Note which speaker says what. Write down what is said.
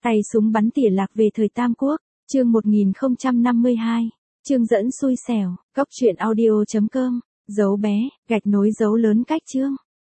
Speaker 1: Tay súng bắn tỉa lạc về thời Tam Quốc, chương 1052, chương dẫn xui xẻo, góc truyện audio.com, dấu bé, gạch nối dấu lớn cách chương.